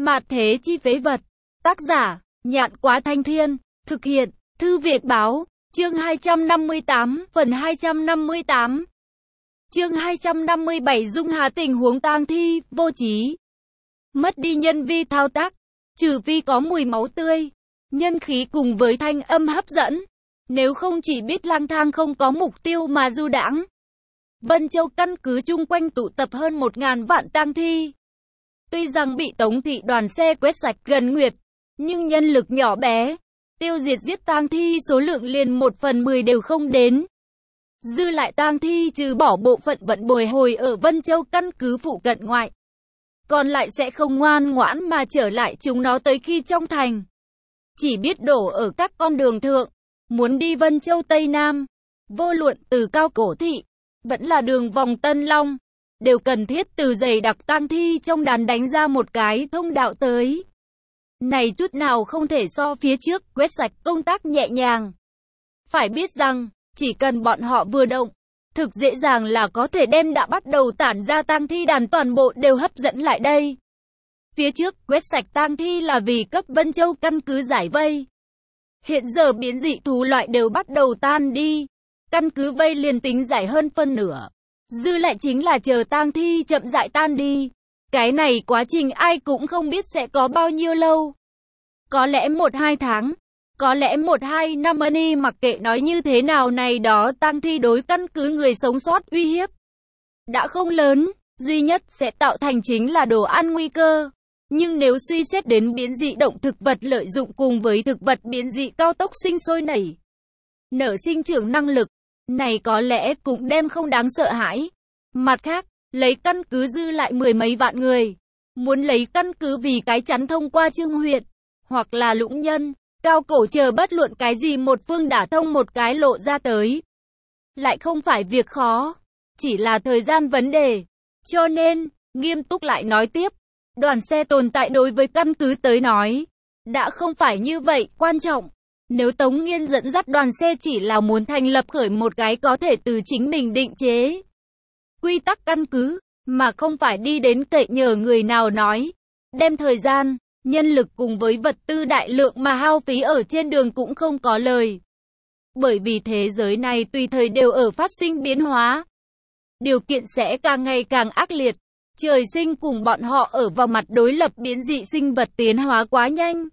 Mạt thế chi phế vật. Tác giả, Nhạn Quá Thanh Thiên. Thực hiện, Thư Việt Báo. Chương 258, phần 258. Chương 257 Dung Hà tình huống tang thi, vô trí. Mất đi nhân vi thao tác, trừ phi có mùi máu tươi, nhân khí cùng với thanh âm hấp dẫn. Nếu không chỉ biết lang thang không có mục tiêu mà du đãng. Vân Châu căn cứ chung quanh tụ tập hơn 1.000 vạn tang thi. Tuy rằng bị Tống thị đoàn xe quét sạch gần nguyệt, nhưng nhân lực nhỏ bé, tiêu diệt giết tang thi số lượng liền 1/10 đều không đến. Dư lại tang thi trừ bỏ bộ phận vận bồi hồi ở Vân Châu căn cứ phụ cận ngoại, còn lại sẽ không ngoan ngoãn mà trở lại chúng nó tới khi trong thành. Chỉ biết đổ ở các con đường thượng, muốn đi Vân Châu Tây Nam, vô luận từ Cao Cổ Thị, vẫn là đường vòng Tân Long, đều cần thiết từ dày đặc tang thi trong đàn đánh ra một cái thông đạo tới. Này chút nào không thể so phía trước quét sạch công tác nhẹ nhàng. Phải biết rằng, chỉ cần bọn họ vừa động, thực dễ dàng là có thể đem đã bắt đầu tản ra tang thi đàn toàn bộ đều hấp dẫn lại đây. Phía trước quét sạch tang thi là vì cấp Vân Châu căn cứ giải vây. Hiện giờ biến dị thú loại đều bắt đầu tan đi, căn cứ vây liền tính giải hơn phân nửa. Dư lại chính là chờ tang thi chậm rãi tan đi. Cái này quá trình ai cũng không biết sẽ có bao nhiêu lâu. Có lẽ 1-2 tháng, có lẽ 1-2 năm đi, mặc kệ nói như thế nào này đó tang thi đối căn cứ người sống sót uy hiếp đã không lớn, duy nhất sẽ tạo thành chính là đồ ăn nguy cơ. Nhưng nếu suy xét đến biến dị động thực vật lợi dụng cùng với thực vật biến dị cao tốc sinh sôi nảy nở sinh trưởng năng lực, này có lẽ cũng đem không đáng sợ hãi. Mặt khác, lấy căn cứ dư lại 10 mấy vạn người, muốn lấy căn cứ vì cái chắn thông qua Trương huyện, hoặc là Lũng Nhân, Cao Cổ chờ bất luận cái gì một phương đả thông một cái lộ ra tới. Lại không phải việc khó, chỉ là thời gian vấn đề. Cho nên, nghiêm túc lại nói tiếp, đoàn xe tồn tại đối với căn cứ tới nói, đã không phải như vậy quan trọng. Nếu Tống Nghiên dẫn dắt đoàn xe chỉ là muốn thành lập khởi một cái có thể từ chính mình định chế quy tắc căn cứ, mà không phải đi đến cậy nhờ người nào nói, đem thời gian, nhân lực cùng với vật tư đại lượng mà hao phí ở trên đường cũng không có lời. Bởi vì thế giới này tùy thời đều ở phát sinh biến hóa. Điều kiện sẽ càng ngày càng ác liệt. Trời sinh cùng bọn họ ở vào mặt đối lập, biến dị sinh vật tiến hóa quá nhanh.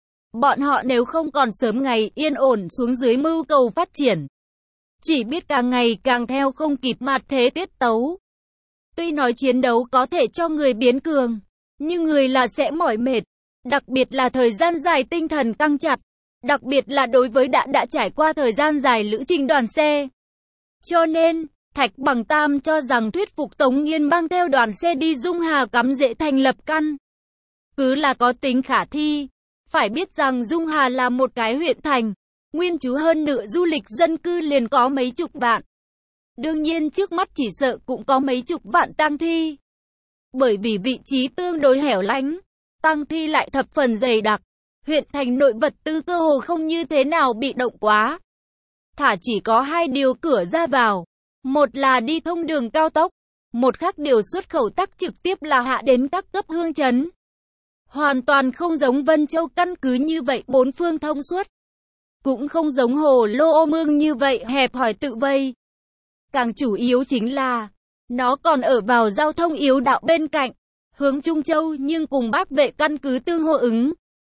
Bọn họ nếu không còn sớm ngày yên ổn xuống dưới mưu cầu phát triển, chỉ biết càng ngày càng theo không kịp mặt thế tiết tấu. Tuy nói chiến đấu có thể cho người biến cường, nhưng người là sẽ mỏi mệt, đặc biệt là thời gian dài tinh thần căng chặt, đặc biệt là đối với đã trải qua thời gian dài lữ trình đoàn xe. Cho nên, Thạch Bằng Tam cho rằng thuyết phục Tống Nghiên mang theo đoàn xe đi Dung Hà cắm rễ thành lập căn cứ là có tính khả thi. Phải biết rằng Dung Hà là một cái huyện thành, nguyên trú hơn nửa du lịch dân cư liền có mấy chục vạn. Đương nhiên trước mắt chỉ sợ cũng có mấy chục vạn tang thi. Bởi vì vị trí tương đối hẻo lánh, tang thi lại thập phần dày đặc, huyện thành nội vật tư cơ hồ không như thế nào bị động quá. Thả chỉ có 2 điều cửa ra vào, một là đi thông đường cao tốc, một khác điều xuất khẩu tắc trực tiếp là hạ đến các cấp hương trấn. Hoàn toàn không giống Vân Châu căn cứ như vậy 4 phương thông suốt. Cũng không giống Hồ Lô Ô Mương như vậy hẹp hòi tự vây. Càng chủ yếu chính là, nó còn ở vào giao thông yếu đạo bên cạnh, hướng Trung Châu nhưng cùng Bắc Vệ căn cứ tương hô ứng.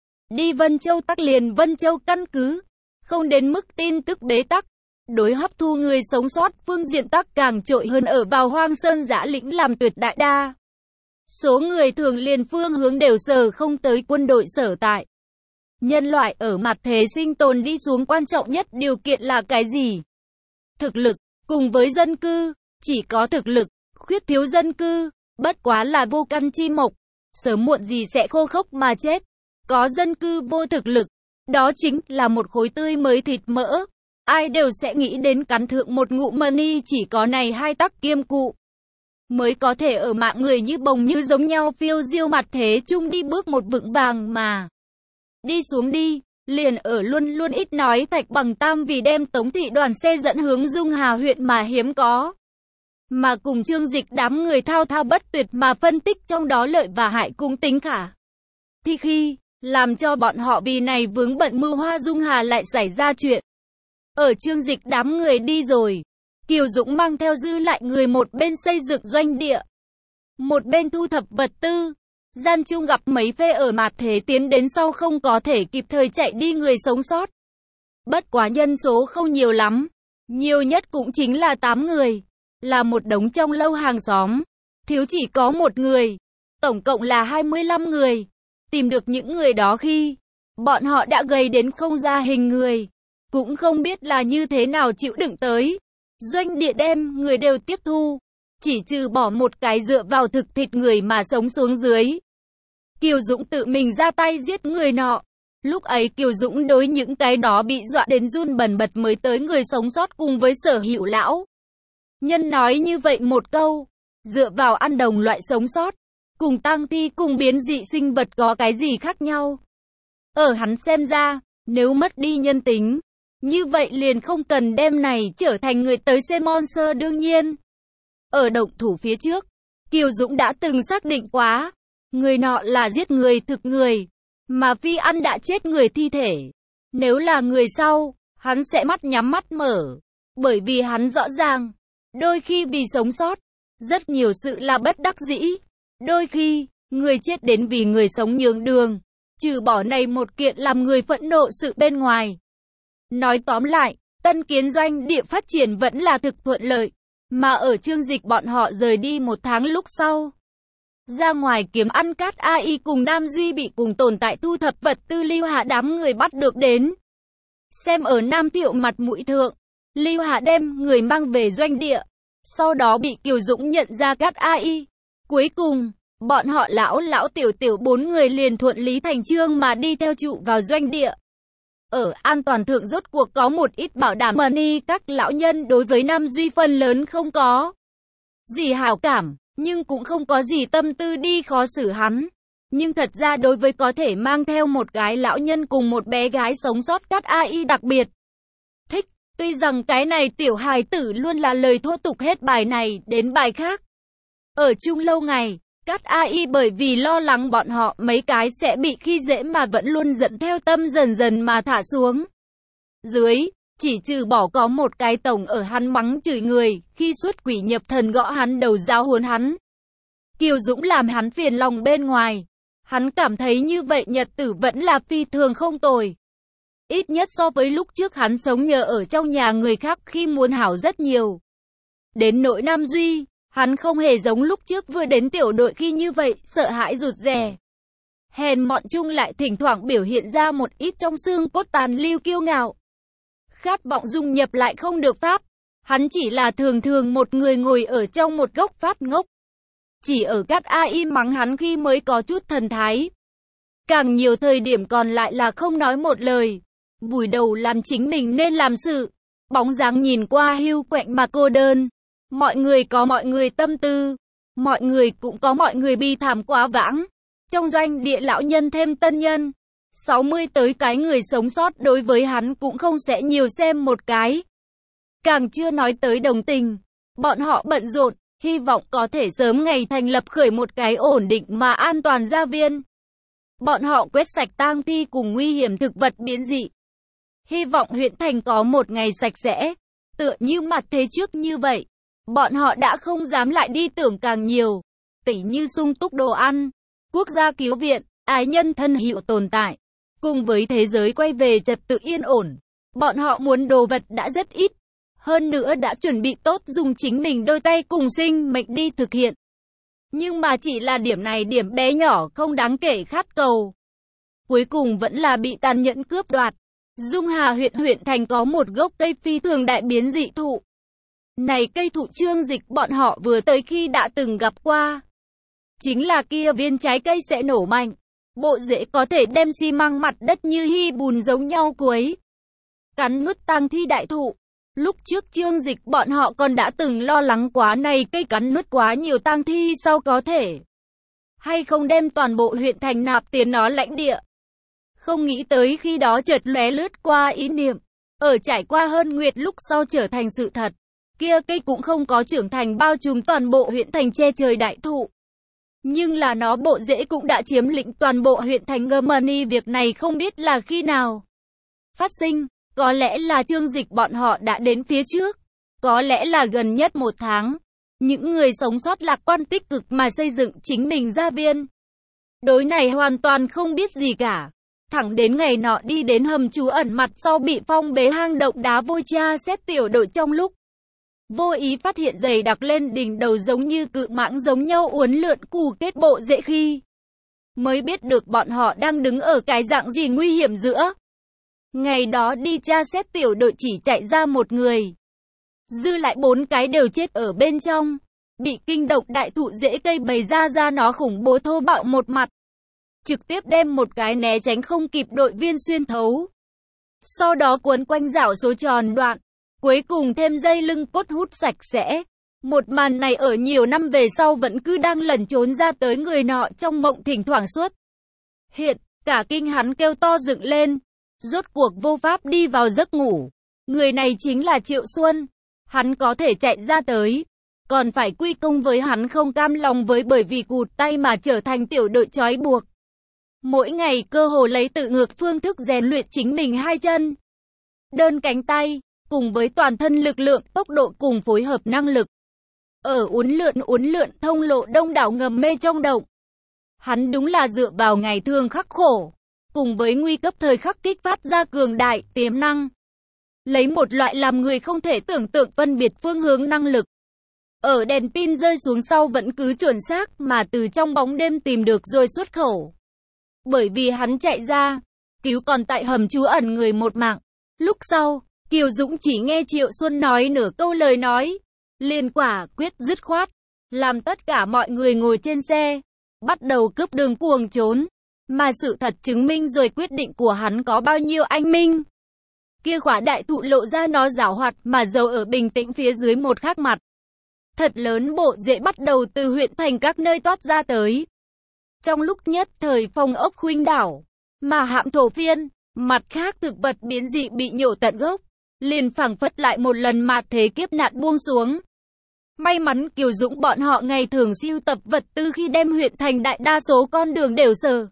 Đi Vân Châu tắc liền Vân Châu căn cứ, không đến mức tin tức bế tắc. Đối hấp thu người sống sót phương diện tắc càng trội hơn ở vào Hoang Sơn Dã Lĩnh làm tuyệt đại đa. Số người thường liền phương hướng đều sở không tới quân đội sở tại. Nhân loại ở mặt thế sinh tồn đi xuống quan trọng nhất điều kiện là cái gì? Thực lực, cùng với dân cư, chỉ có thực lực, khuyết thiếu dân cư, bất quá là vô căn chi mộc, sớm muộn gì sẽ khô khốc mà chết. Có dân cư vô thực lực, đó chính là một khối tươi mới thịt mỡ. Ai đều sẽ nghĩ đến cắn thượng một ngụm money, chỉ có này 2 tắc kiêm cụ mới có thể ở mạng người như bồng như giống nhau phiêu diêu mặt thế chung đi bước một vững vàng mà. Đi xuống đi, liền ở luôn luôn ít nói Thạch Bằng Tam vì đem Tống thị đoàn xe dẫn hướng Dung Hà huyện mà hiếm có. Mà cùng Trương Dịch đám người thao thao bất tuyệt mà phân tích trong đó lợi và hại cũng tính khả thì khi làm cho bọn họ vì này vướng bận mưu hoa Dung Hà lại xảy ra chuyện. Ở Chương Dịch đám người đi rồi, Kiều Dũng mang theo dư lại người một bên xây dựng doanh địa, một bên thu thập vật tư. Gian chung gặp mấy phê ở mạt thế tiến đến sau không có thể kịp thời chạy đi người sống sót. Bất quá nhân số không nhiều lắm, nhiều nhất cũng chính là 8 người, là một đống trong lâu hàng xóm, thiếu chỉ có một người, tổng cộng là 25 người. Tìm được những người đó khi bọn họ đã gầy đến không ra hình người, cũng không biết là như thế nào chịu đựng tới. Doanh địa đem người đều tiếp thu, chỉ trừ bỏ một cái dựa vào thực thịt người mà sống xuống dưới. Kiều Dũng tự mình ra tay giết người nọ. Lúc ấy Kiều Dũng đối những cái đó bị dọa đến run bần bật mới tới người sống sót cùng với Sở Hữu lão nhân nói như vậy một câu, dựa vào ăn đồng loại sống sót, cùng tang thi cùng biến dị sinh vật có cái gì khác nhau. Ở hắn xem ra, nếu mất đi nhân tính, như vậy liền không cần đem này trở thành người tới xem monster đương nhiên. Ở động thủ phía trước, Kiều Dũng đã từng xác định quá, người nọ là giết người thực người, mà phi ăn đã chết người thi thể. Nếu là người sau, hắn sẽ mắt nhắm mắt mở, bởi vì hắn rõ ràng, đôi khi vì sống sót, rất nhiều sự là bất đắc dĩ. Đôi khi, người chết đến vì người sống nhường đường, trừ bỏ này một kiện làm người phẫn nộ sự bên ngoài. Nói tóm lại, Tân Kiến doanh địa phát triển vẫn là thực thuận lợi, mà ở Chương Dịch bọn họ rời đi 1 tháng lúc sau. Ra ngoài kiếm ăn Cát AI cùng Nam Duy bị cùng tồn tại thu thập vật tư Lưu Hạ đám người bắt được đến. Xem ở Nam Thiệu mặt mũi thượng, Lưu Hạ đem người mang về doanh địa, sau đó bị Kiều Dũng nhận ra Cát AI. Cuối cùng, bọn họ lão tiểu tiểu 4 người liền thuận lý thành chương mà đi theo trụ vào doanh địa. Ở an toàn thượng rốt cuộc có một ít bảo đảm mà ni các lão nhân đối với Nam Duy phần lớn không có gì hảo cảm, nhưng cũng không có gì tâm tư đi khó xử hắn. Nhưng thật ra đối với có thể mang theo một cái lão nhân cùng một bé gái sống sót Cát AI đặc biệt thích, tuy rằng cái này tiểu hài tử luôn là lời thô tục hết bài này đến bài khác. Ở chung lâu ngày, Cát AI bởi vì lo lắng bọn họ mấy cái sẽ bị khi dễ mà vẫn luôn dẫn theo tâm dần dần mà thả xuống. Dưới, chỉ trừ bỏ có một cái tổng ở hắn mắng chửi người, khi xuất quỷ nhập thần gõ hắn đầu giáo huấn hắn. Kiều Dũng làm hắn phiền lòng bên ngoài. Hắn cảm thấy như vậy nhật tử vẫn là phi thường không tồi. Ít nhất so với lúc trước hắn sống nhờ ở trong nhà người khác khi muốn hảo rất nhiều. Đến nỗi Nam Duy, hắn không hề giống lúc trước vừa đến tiểu đội khi như vậy, sợ hãi rụt rè. Hèn mọn chung lại thỉnh thoảng biểu hiện ra một ít trong xương cốt tàn lưu kiêu ngạo. Khát vọng dung nhập lại không được pháp. Hắn chỉ là thường thường một người ngồi ở trong một góc phát ngốc. Chỉ ở Cát AI mắng hắn khi mới có chút thần thái. Càng nhiều thời điểm còn lại là không nói một lời. Vùi đầu làm chính mình nên làm sự. Bóng dáng nhìn qua hiu quạnh mà cô đơn. Mọi người có mọi người tâm tư. Mọi người cũng có mọi người bi thảm quá vãng. Trong doanh địa lão nhân thêm tân nhân. 60 tới cái người sống sót đối với hắn cũng không sẽ nhiều xem một cái. Càng chưa nói tới đồng tình. Bọn họ bận rộn, hy vọng có thể sớm ngày thành lập khởi một cái ổn định mà an toàn gia viên. Bọn họ quét sạch tang thi cùng nguy hiểm thực vật biến dị. Hy vọng huyện thành có một ngày sạch sẽ, tựa như mặt thế trước như vậy. Bọn họ đã không dám lại đi tưởng càng nhiều, tỉ như sung túc đồ ăn, quốc gia cứu viện, ái nhân thân hữu tồn tại. Cùng với thế giới quay về trật tự yên ổn, bọn họ muốn đồ vật đã rất ít. Hơn nữa đã chuẩn bị tốt dùng chính mình đôi tay cùng sinh mệnh đi thực hiện. Nhưng mà chỉ là điểm này điểm bé nhỏ không đáng kể khát cầu. Cuối cùng vẫn là bị tàn nhẫn cướp đoạt. Dung Hà huyện thành có một gốc cây phi thường đại biến dị thụ. Này cây thụ Chương Dịch bọn họ vừa tới khi đã từng gặp qua. Chính là kia viên trái cây sẽ nổ mạnh. Bộ rễ có thể đem xi măng mặt đất như hy bùn giống nhau quấy. Cắn nuốt tang thi đại thụ. Lúc trước Chương Dịch bọn họ còn đã từng lo lắng quá này cây cắn nuốt quá nhiều tang thi sau có thể hay không đem toàn bộ huyện thành nạp tiến nó lãnh địa. Không nghĩ tới khi đó chợt lóe lướt qua ý niệm, ở trải qua hơn nguyệt lúc sau trở thành sự thật. Kia cây cũng không có trưởng thành bao trùm toàn bộ huyện thành che trời đại thụ. Nhưng là nó bộ rễ cũng đã chiếm lĩnh toàn bộ huyện thành Germany. Việc này không biết là khi nào phát sinh, có lẽ là Trương Dịch bọn họ đã đến phía trước, có lẽ là gần nhất 1 tháng. Những người sống sót lạc quan tích cực mà xây dựng chính mình gia viên. Đối này hoàn toàn không biết gì cả. Thẳng đến ngày nọ đi đến hầm trú ẩn mặt sau bị phong bế hang động đá vôi tra xét tiểu đội trong lúc vô ý phát hiện dày đặc lên đỉnh đầu giống như cự mãng giống nhau uốn lượn cù kết bộ rễ khi mới biết được bọn họ đang đứng ở cái dạng gì nguy hiểm giữa. Ngày đó đi tra xét tiểu đội chỉ chạy ra 1 người. Dư lại 4 cái đều chết ở bên trong. Bị kinh độc đại thụ rễ cây bày ra nó khủng bố thô bạo một mặt. Trực tiếp đem một cái né tránh không kịp đội viên xuyên thấu. Sau đó cuốn quanh dạo số tròn đoạn. Cuối cùng thêm dây lưng cốt hút sạch sẽ. Một màn này ở nhiều năm về sau vẫn cứ đang lẩn trốn ra tới người nọ trong mộng thỉnh thoảng suốt. Hiện, cả kinh hắn kêu to dựng lên. Rốt cuộc vô pháp đi vào giấc ngủ. Người này chính là Triệu Xuân. Hắn có thể chạy ra tới. Còn phải quy công với hắn không cam lòng với bởi vì cụt tay mà trở thành tiểu đội trói buộc. Mỗi ngày cơ hồ lấy tự ngược phương thức rèn luyện chính mình 2 chân, đơn cánh tay, cùng với toàn thân lực lượng, tốc độ cùng phối hợp năng lực. Ở uốn lượn thông lộ đông đảo ngầm mê trong động. Hắn đúng là dựa vào ngày thường khắc khổ, cùng với nguy cấp thời khắc kích phát ra cường đại tiềm năng. Lấy một loại làm người không thể tưởng tượng phân biệt phương hướng năng lực. Ở đèn pin rơi xuống sau vẫn cứ chuẩn xác mà từ trong bóng đêm tìm được rồi xuất khẩu. Bởi vì hắn chạy ra, cứu còn tại hầm trú ẩn người một mạng. Lúc sau, Kiều Dũng chỉ nghe Triệu Xuân nói nửa câu lời nói, liền quả quyết dứt khoát, làm tất cả mọi người ngồi trên xe, bắt đầu cướp đường cuồng trốn. Mà sự thật chứng minh rồi quyết định của hắn có bao nhiêu anh minh. Kia khỏa đại thụ lộ ra nó giảo hoạt mà giấu ở bình tĩnh phía dưới một khác mặt. Thật lớn bộ rễ bắt đầu từ huyện thành các nơi toát ra tới. Trong lúc nhất thời phong ốc khuynh đảo, mà hạm thổ phiên, mặt khác thực vật biến dị bị nhổ tận gốc, liền phảng phất lại một lần mạt thế kiếp nạn buông xuống. May mắn Kiều Dũng bọn họ ngày thường sưu tập vật tư khi đem huyện thành đại đa số con đường đều sờ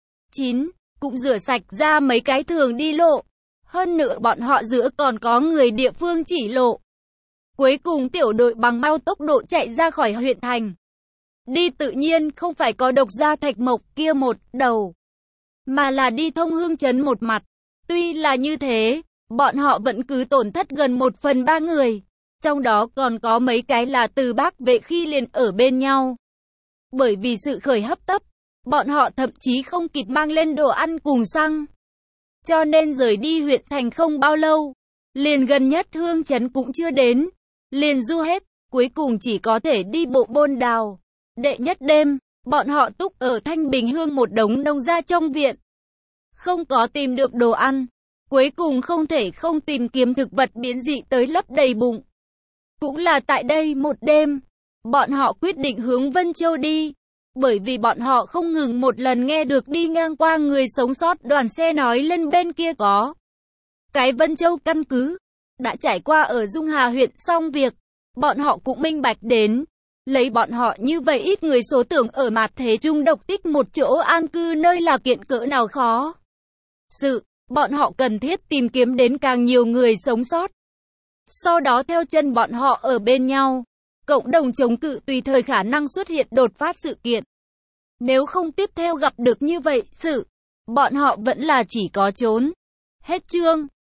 cũng rửa sạch ra mấy cái thường đi lộ. Hơn nữa bọn họ giữa còn có người địa phương chỉ lộ. Cuối cùng tiểu đội bằng mau tốc độ chạy ra khỏi huyện thành. Đi tự nhiên không phải có độc gia Thạch Mộc kia một đầu, mà là đi thông hương trấn một mặt. Tuy là như thế, bọn họ vẫn cứ tổn thất gần 1/3 người. Trong đó còn có mấy cái là từ Bác Vệ khi liền ở bên nhau. Bởi vì sự khởi hấp tấp, bọn họ thậm chí không kịp mang lên đồ ăn cùng xăng. Cho nên rời đi huyện thành không bao lâu, liền gần nhất hương trấn cũng chưa đến, liền du hết, cuối cùng chỉ có thể đi bộ Bôn Đào. Đệ nhất đêm, bọn họ túc ở Thanh Bình Hương một đống nông gia trong viện. Không có tìm được đồ ăn, cuối cùng không thể không tìm kiếm thực vật biến dị tới lấp đầy bụng. Cũng là tại đây một đêm, bọn họ quyết định hướng Vân Châu đi. Bởi vì bọn họ không ngừng một lần nghe được đi ngang qua người sống sót đoàn xe nói lên bên kia có cái Vân Châu căn cứ. Đã trải qua ở Dung Hà huyện xong việc, bọn họ cũng minh bạch đến. Lấy bọn họ như vậy ít người số tưởng ở mạt thế trung độc tích một chỗ an cư nơi là kiện cỡ nào khó. Bọn họ cần thiết tìm kiếm đến càng nhiều người sống sót. Sau đó theo chân bọn họ ở bên nhau. Cộng đồng chống cự tùy thời khả năng xuất hiện đột phát sự kiện. Nếu không tiếp theo gặp được như vậy, bọn họ vẫn là chỉ có trốn. Hết chương.